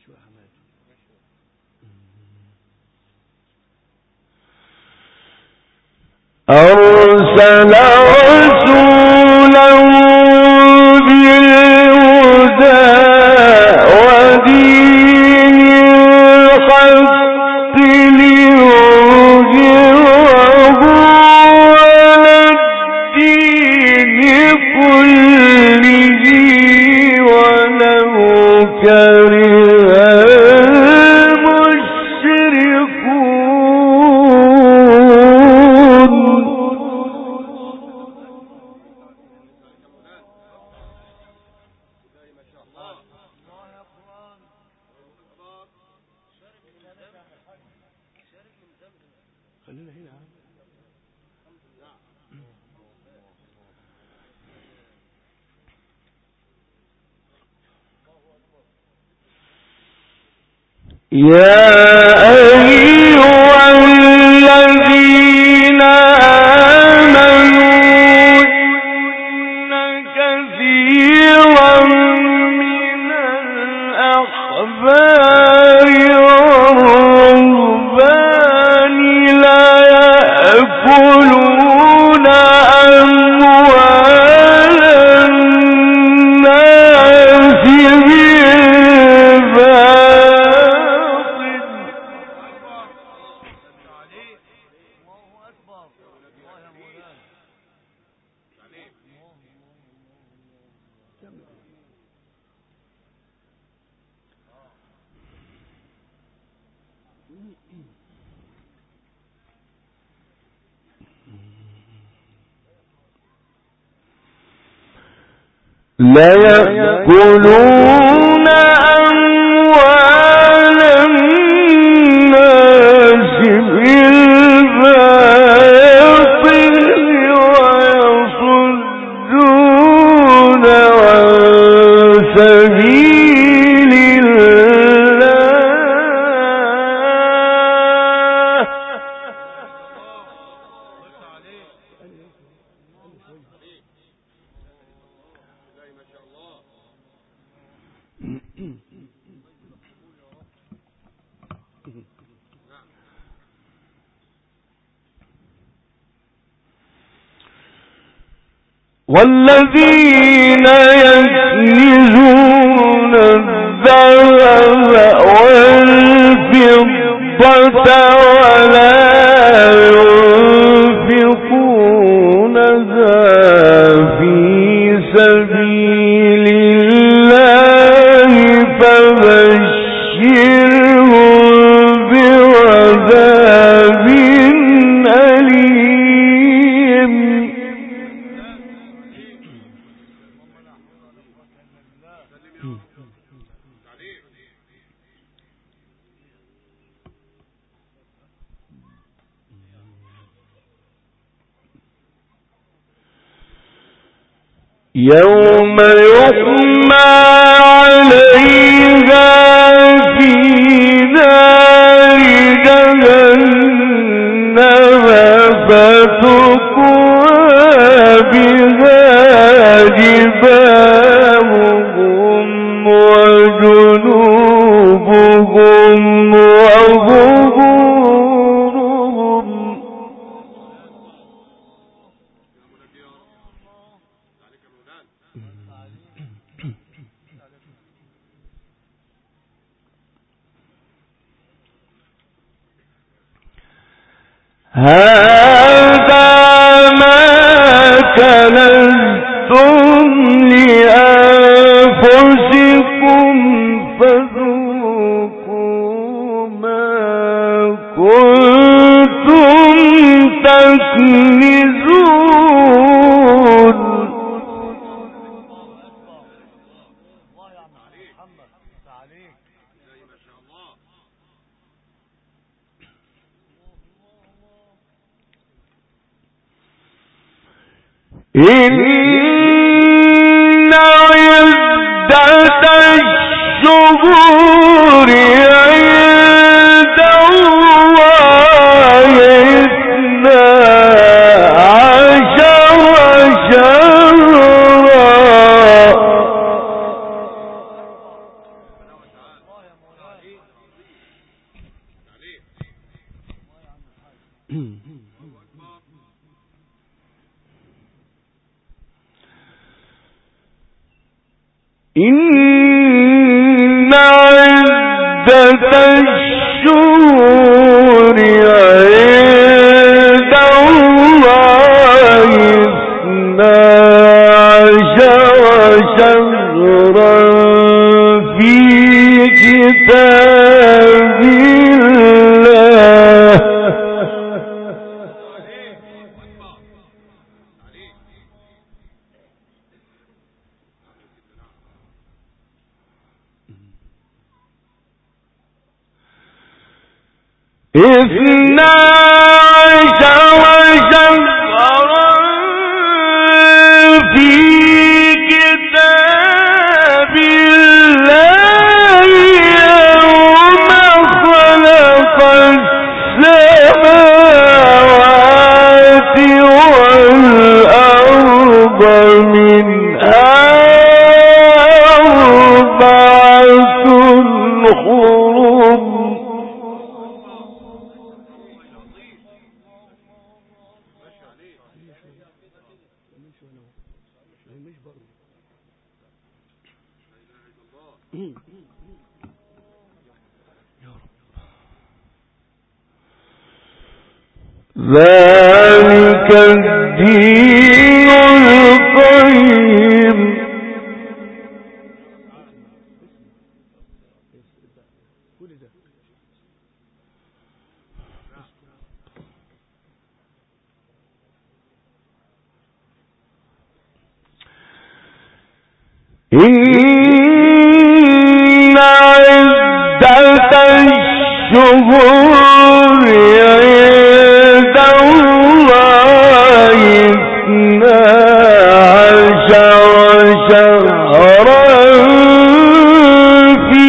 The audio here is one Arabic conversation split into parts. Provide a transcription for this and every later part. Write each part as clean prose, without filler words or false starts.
أرسل رسوله بالهدى ودين الحق ليظهره على الدين كله ولو كره يا أيها الذين آمنوا إن كثيرا من الأحبار والرهبان لا يأكلون أموال الناس لا يأكلون أموال الناس بالباطل ويصدون عن سبيل الله والذين يكنزون الذهب والفضة ولا ينفقونها في سبيل الله فبشرهم بعذاب أليم. يوم يحمى عليها في نار جهنم فتكوى بها جباههم وجنوبهم وظهورهم. هذا ما كنزتم لأنفسكم فذوقوا ما كنتم تكنزون. إن عدة الشهور عند الله 12 شهرا إن عدة الشهور عند الله 12 شهرا في كتاب الله إثنا عشر شهرا في كتاب الله يوم خلق السماوات والأرض منها أربعة حرم ذلك الدين القيم إن عدة الشهور عند الله 12 شهرا في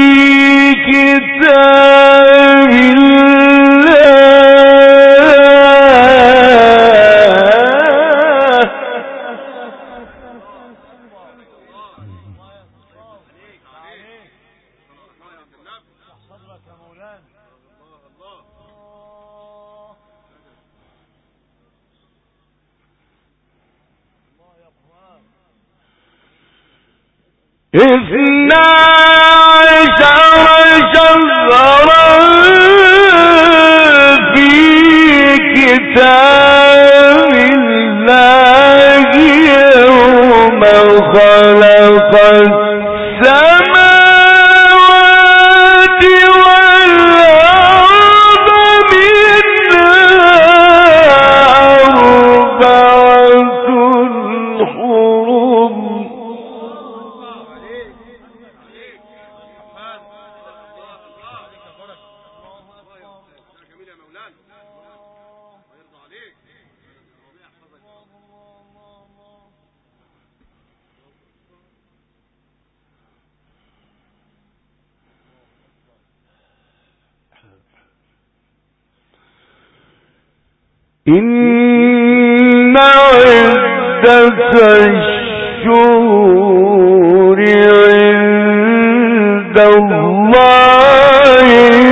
كتاب إثنا عشر شهرا في كتاب الله يوم خلق السماوات والأرض منها أربعة حرم إن عدة الشهور عند الله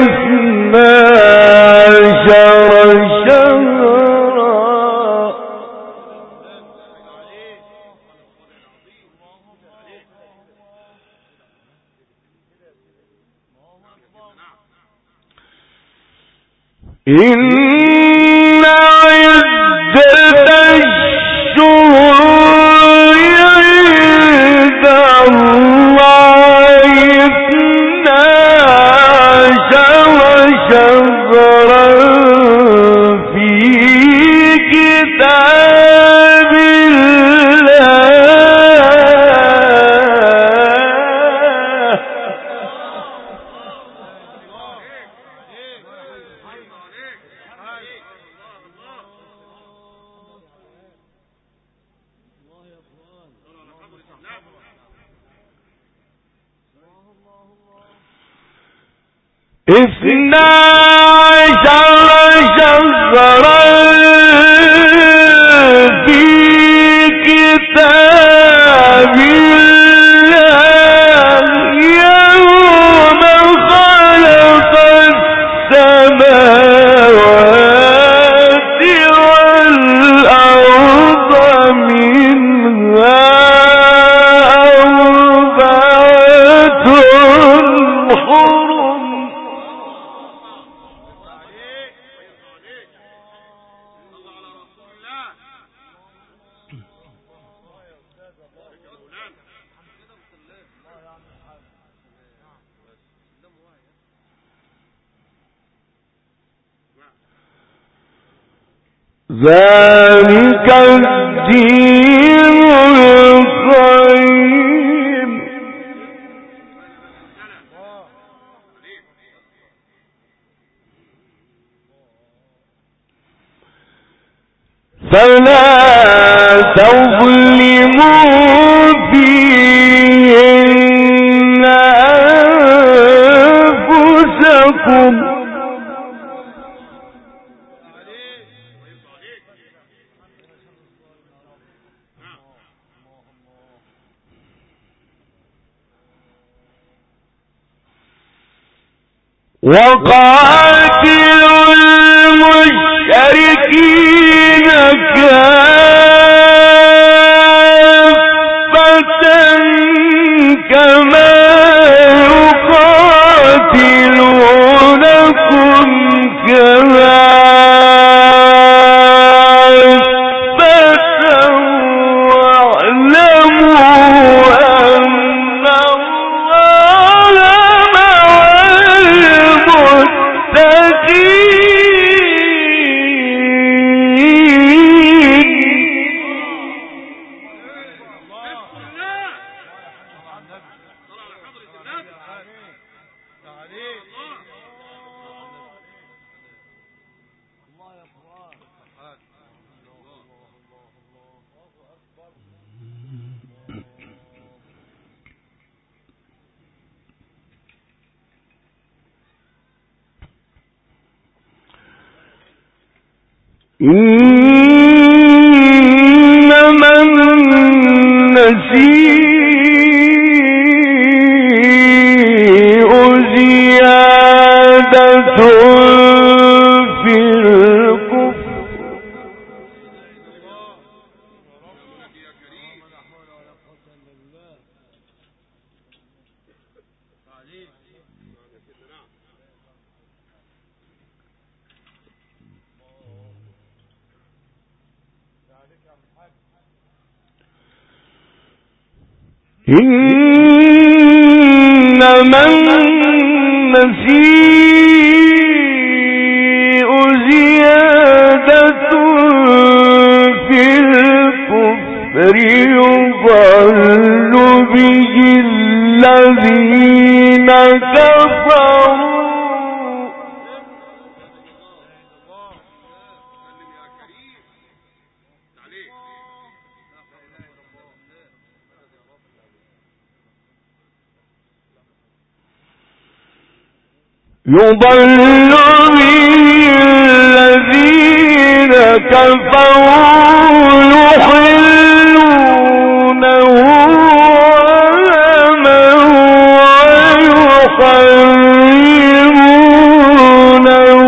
12 شهرا إن عدة الشهور عند الله 12 شهرا في كتاب اثنا عشر شهرا في كتاب الله يوم خلق السماوات ذلك الدين القيم فلا تظلموا فيهن أنفسكم وقاتلوا المشركين كافة كما يقاتلونكم كافة واعلموا أن الله مع إنما النسيء زيادة في الكفر إنما النسيء زيادة في الكفر يضل به الذين كفروا يضل به الذين كفروا يحلونه عاما ويحرمونه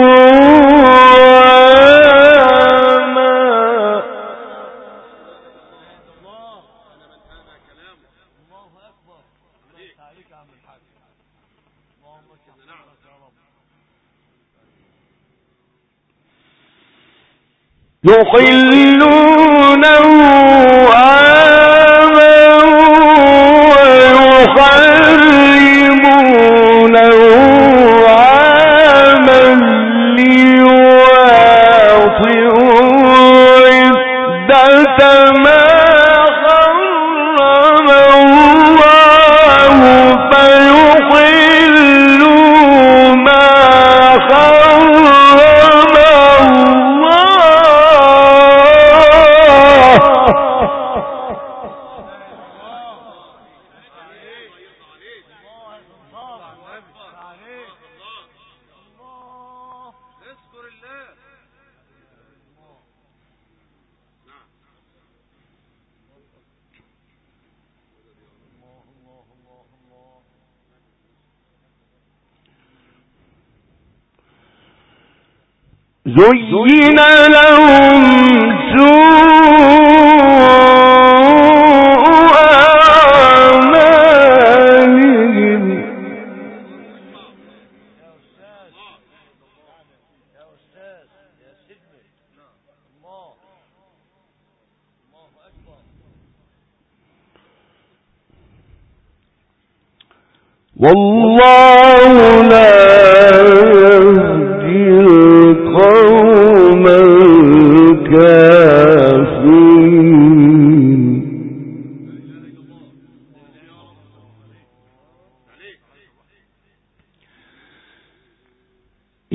عاما يحلونه عاما ويحرمونه عاما ليواطئوا عدة ما حرم الله فيحلوا ما حرم زين لهم سوء أعمالهم والله لا يهدي القوم الكافرين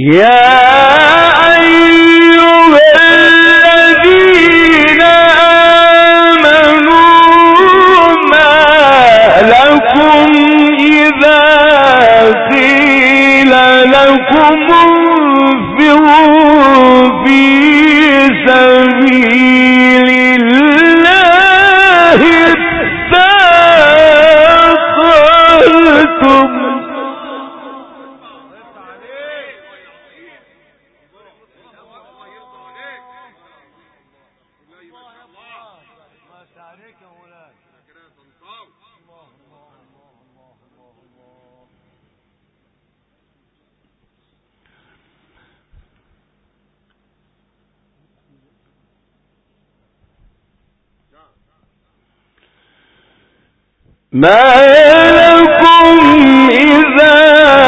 ما لكم إذا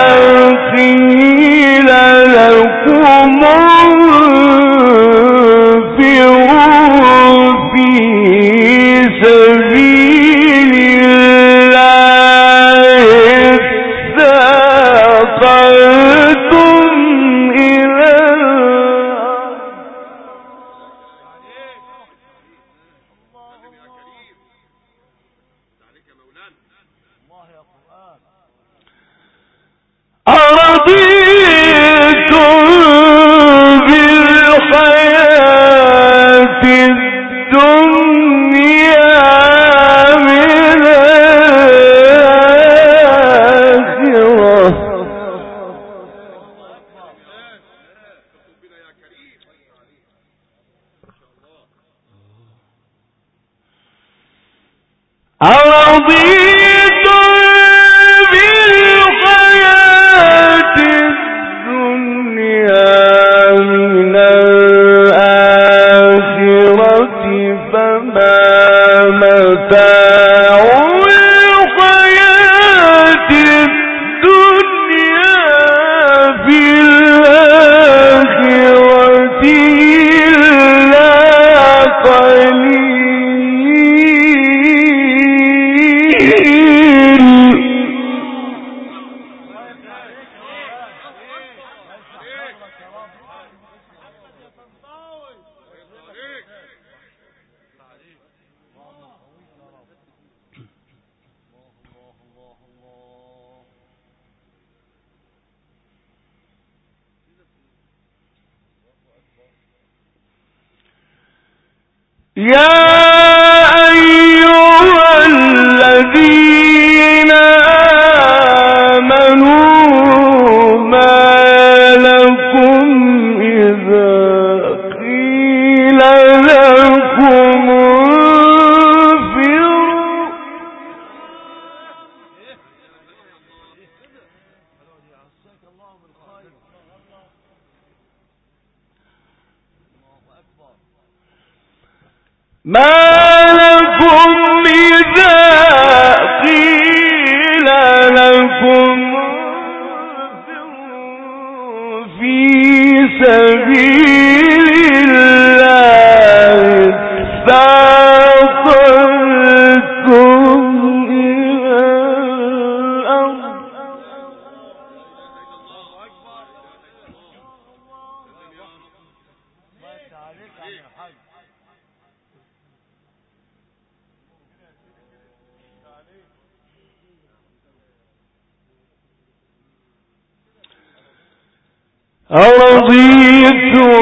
قيل لكم انفروا في سبيل الله اثاقلتم إلى أرضيتم بالحياة الدنيا من الآخرة يا أيها الذين آمنوا ما لكم إذا قيل لكم انفروا ما لكم إذا قيل لكم انفروا في سبيل الله اثاقلتم إلى الأرض أرضيتم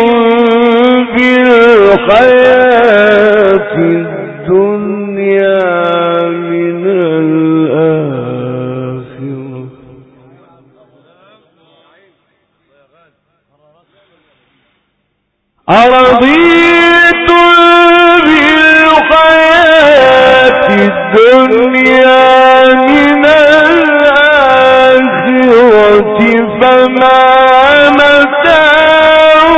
بالحياة الدنيا من الآخرة أرضيتم بالحياة الدنيا من الآخرة فما متاع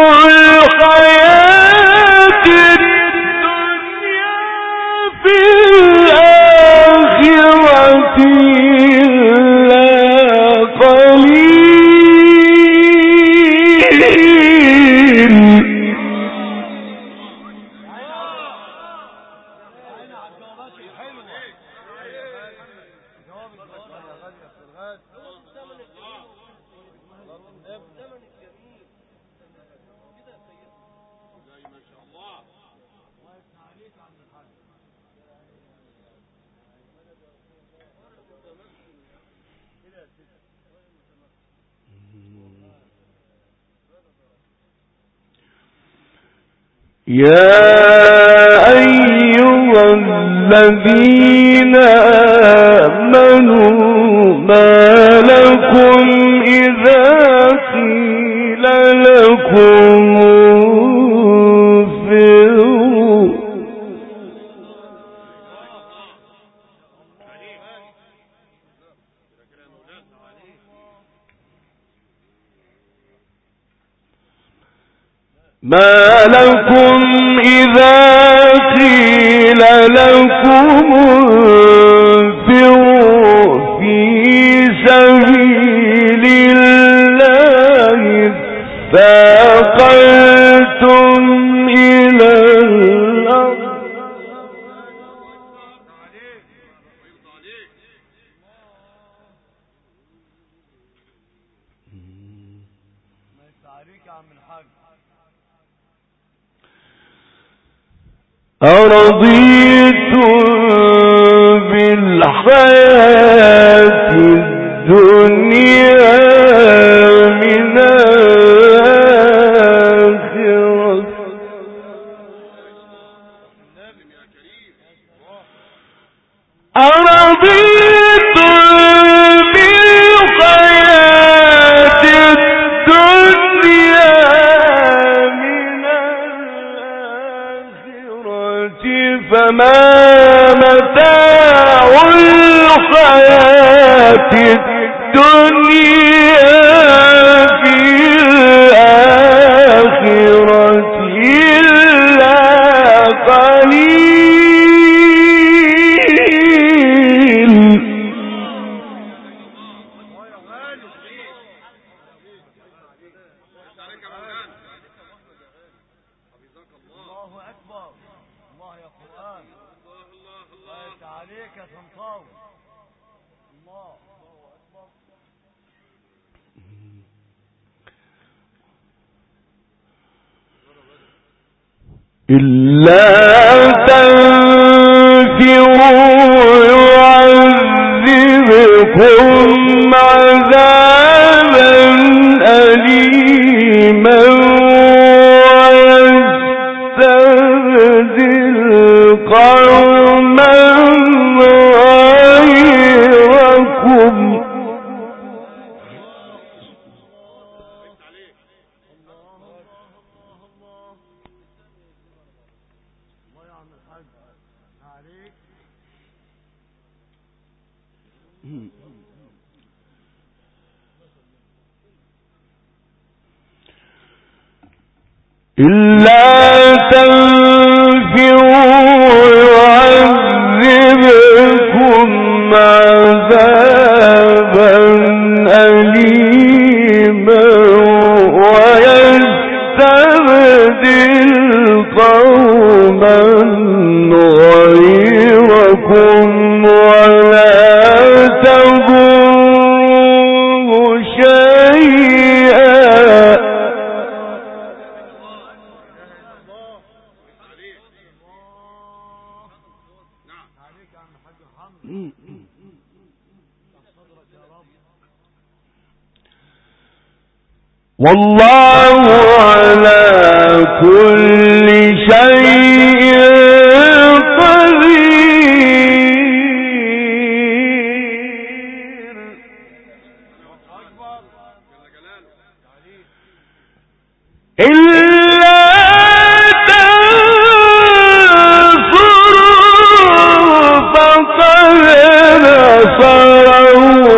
الحياة الدنيا في الآخرة إلا قليل يا أيها الذين آمنوا ما لكم إذا قيل لكم انفروا ما لكم إذا قيل لكم انفروا في سبيل الله اثاقلتم إلى الأرض أرضيتم بالحياة الدنيا من الآخرة أرضيتم بالحياة الدنيا فما متاع الحياة الدنيا في الآخرة إلا قليل الله أكبر الله يا قرآن الله عليك يا سنطاوي الله أكبر إلا تنفروا يعذبكم عذابا أليما قوما غيركم إلا تنفروا يعذبكم عذابا أليما ويستبدل قوما غيركم ولا تضروه شيئا والله على كل شيء قدير إلا تنصروا فقد نصره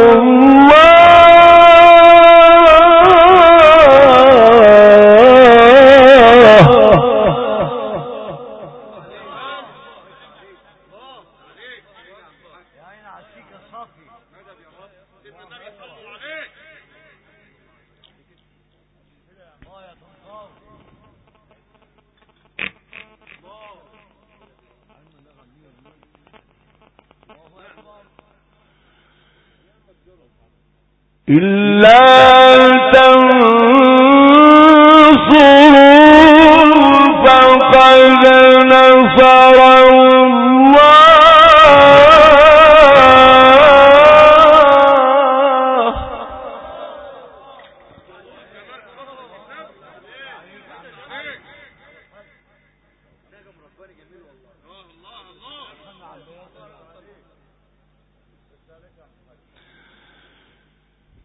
إلا تنصروا فقد نصره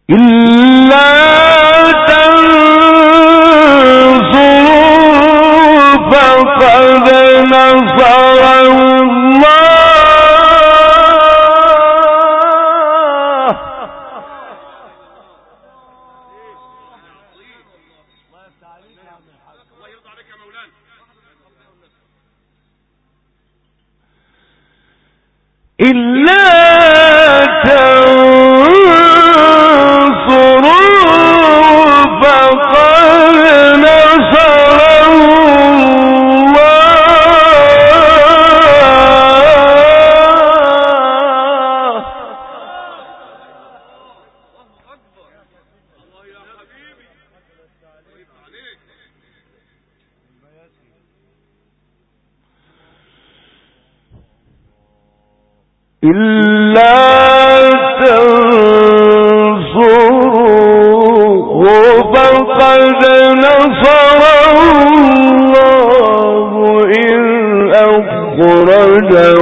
إلا تنصروا فقد نصره إلا تنصروا فقد نصره إلا تنصروه فقد نصره الله إذ أخرجه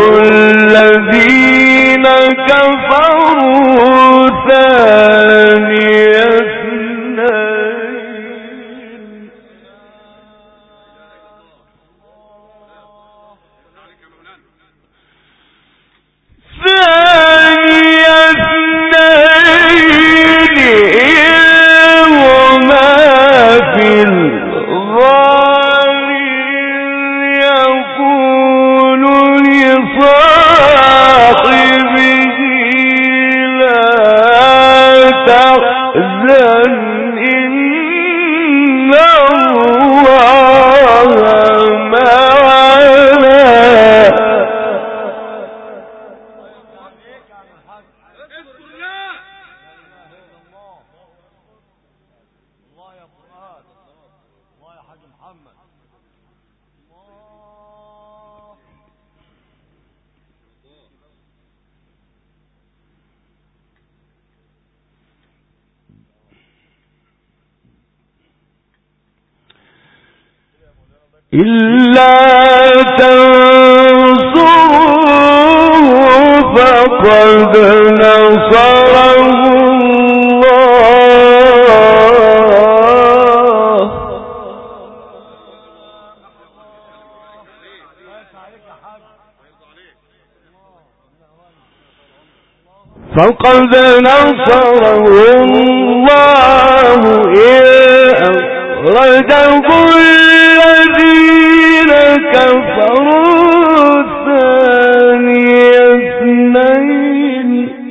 الذين كفروا ثاني إلا تنصروه فقد نصره الله فقد نصره الله إذ أخرجه الذين كفروا ثاني اثنين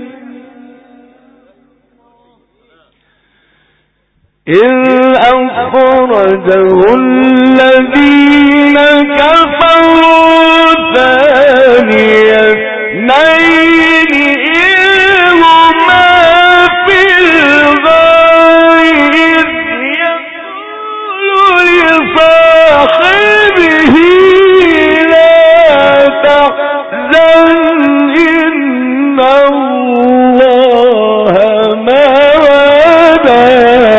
إذ أخرجه الذين كفروا ثاني اثنين إذ هما في الغار إذ يقول لصاحبه لا تحزن إن الله معنا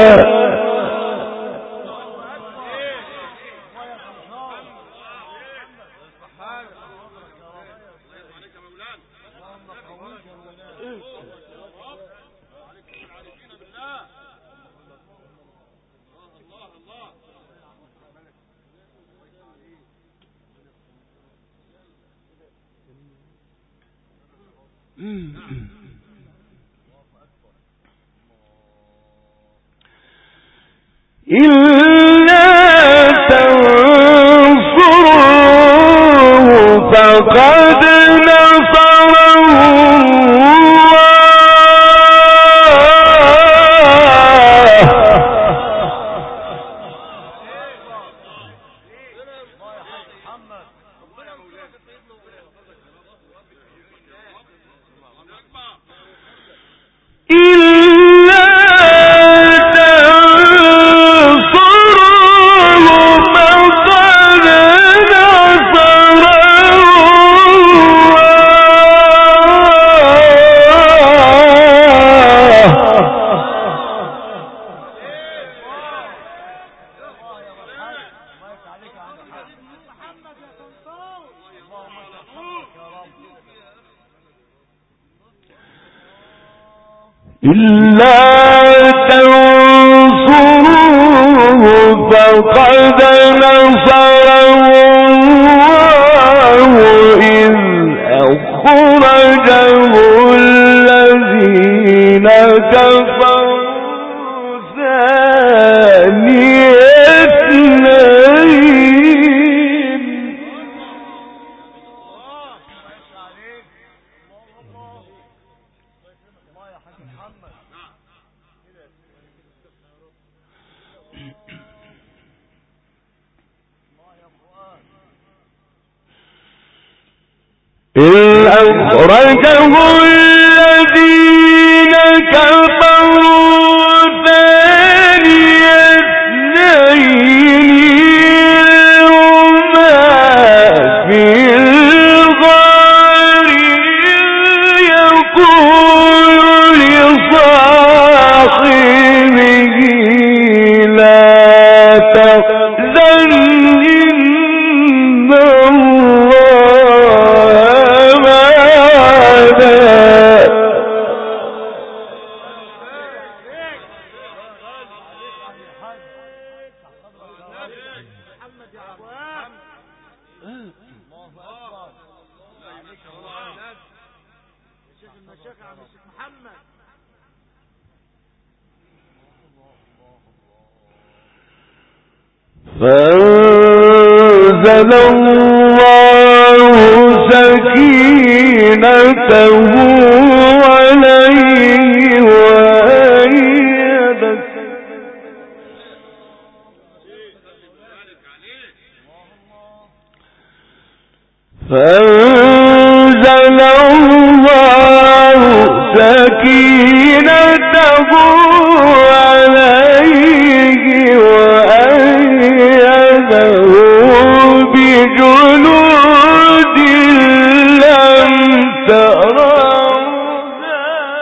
إلا تنصروه فقد نصره إلا تنصروه إلا تنصروه فقد نصره الله إذ أخرجه الذين كفروا ثاني اثنين إذ أخرجه الذين كفروا ثاني اثنين هما في الغار يقول لصاحبه لا تحزن إن فأنزل الله سكينته عليه وأيده بجنود لم تروها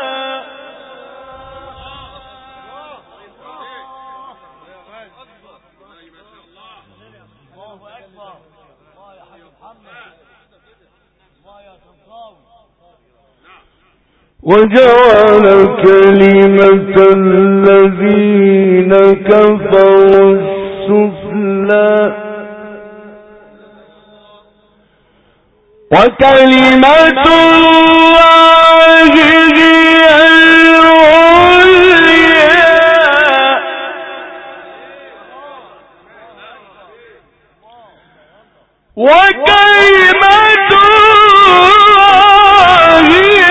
وجعل كلمة الذين كفروا السفلى وكلمة الله هي العليا وكلمة الله هي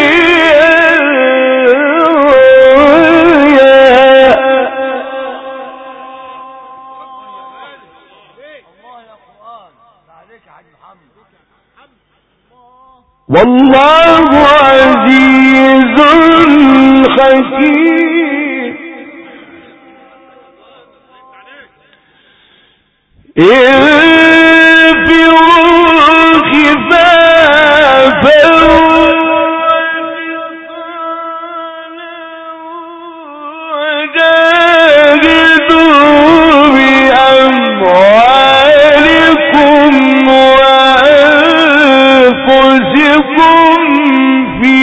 والله عزيز حكيم انفروا خفافا وجاهدوا بأموالكم وأنفسكم في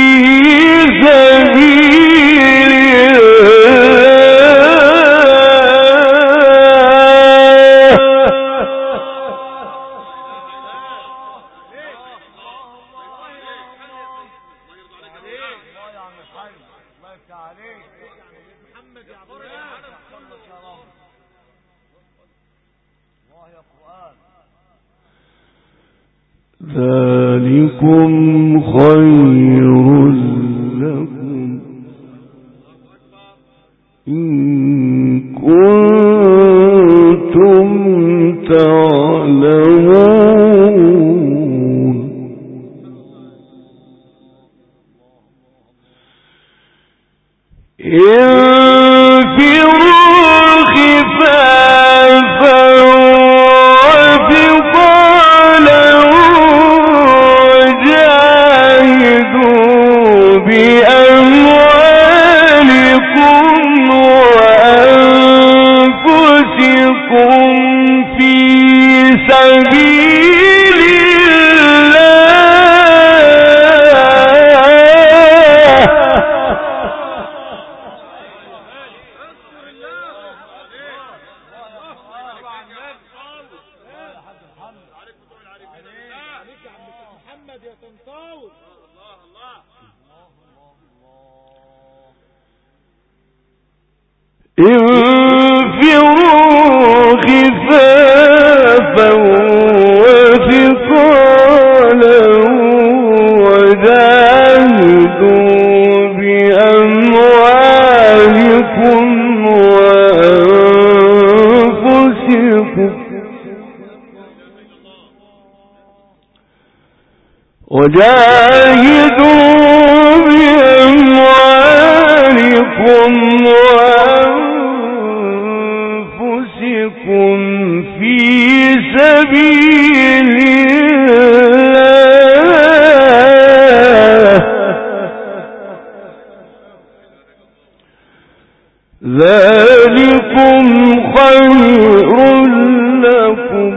سبيل ذلكم خير لكم إن كنتم تعلمون انفروا خفافا وثقالا وجاهدوا بأموالكم وأنفسكم في سبيل الله انفروا خفافا وثقالا وجاهدوا بأموالكم وأنفسكم في سبيل الله ذلكم خير لكم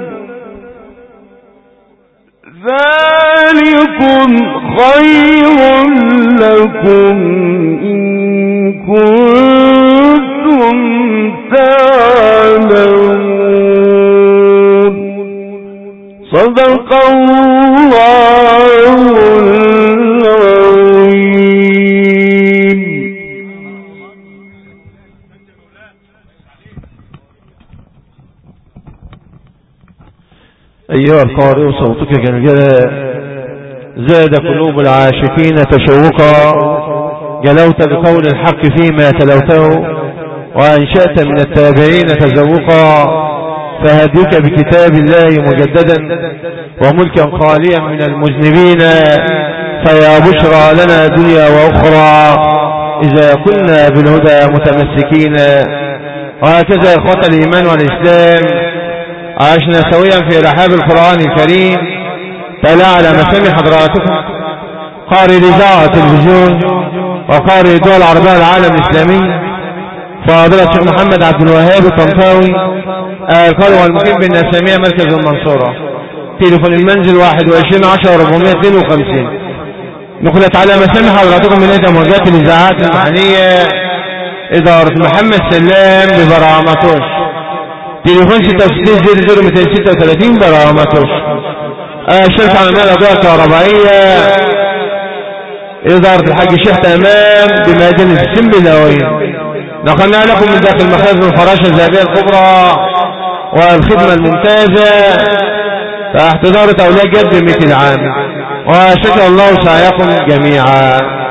إن كنتم تعلمون صدق الله العظيم. أيها القارئ صوتك كالجلاء زاد قلوب العاشقين تشوقا جلوت بقول الحق فيما تلوته وأنشأت من التابعين تزوقا فهديك بكتاب الله مجددا وملكا خاليا من المذنبين فيا بشرى لنا دنيا وأخرى إذا كنا بالهدى متمسكين. وهكذا إخوة الإيمان والإسلام عشنا سويا في رحاب القرآن الكريم. تلا على مسامع حضراتكم قارئ الإذاعة والتلفزيون وقارئ الدول العربية العالم الإسلامي فضيلة الشيخ محمد عبد الوهاب الطنطاوي القارئ والمقيم بالنسامية مركز المنصورة. تليفون المنزل 2110-452. نقلت على مسامع حضراتكم من إحدى موجات الإذاعات المحلية إدارة محمد سلام ببرامتوش. تليفون 6600-236 برامتوش. الشركة العالمية للأضواء الكهربائية إدارة الحاج الشيخ تمام بمدينة السنبلاوية. نقلنا لكم من داخل مخازن الفراشة الذهبية الكبرى والخدمة الممتازة تحت إدارة أولياء جد 100 عام. وشكر الله سعيكم جميعا.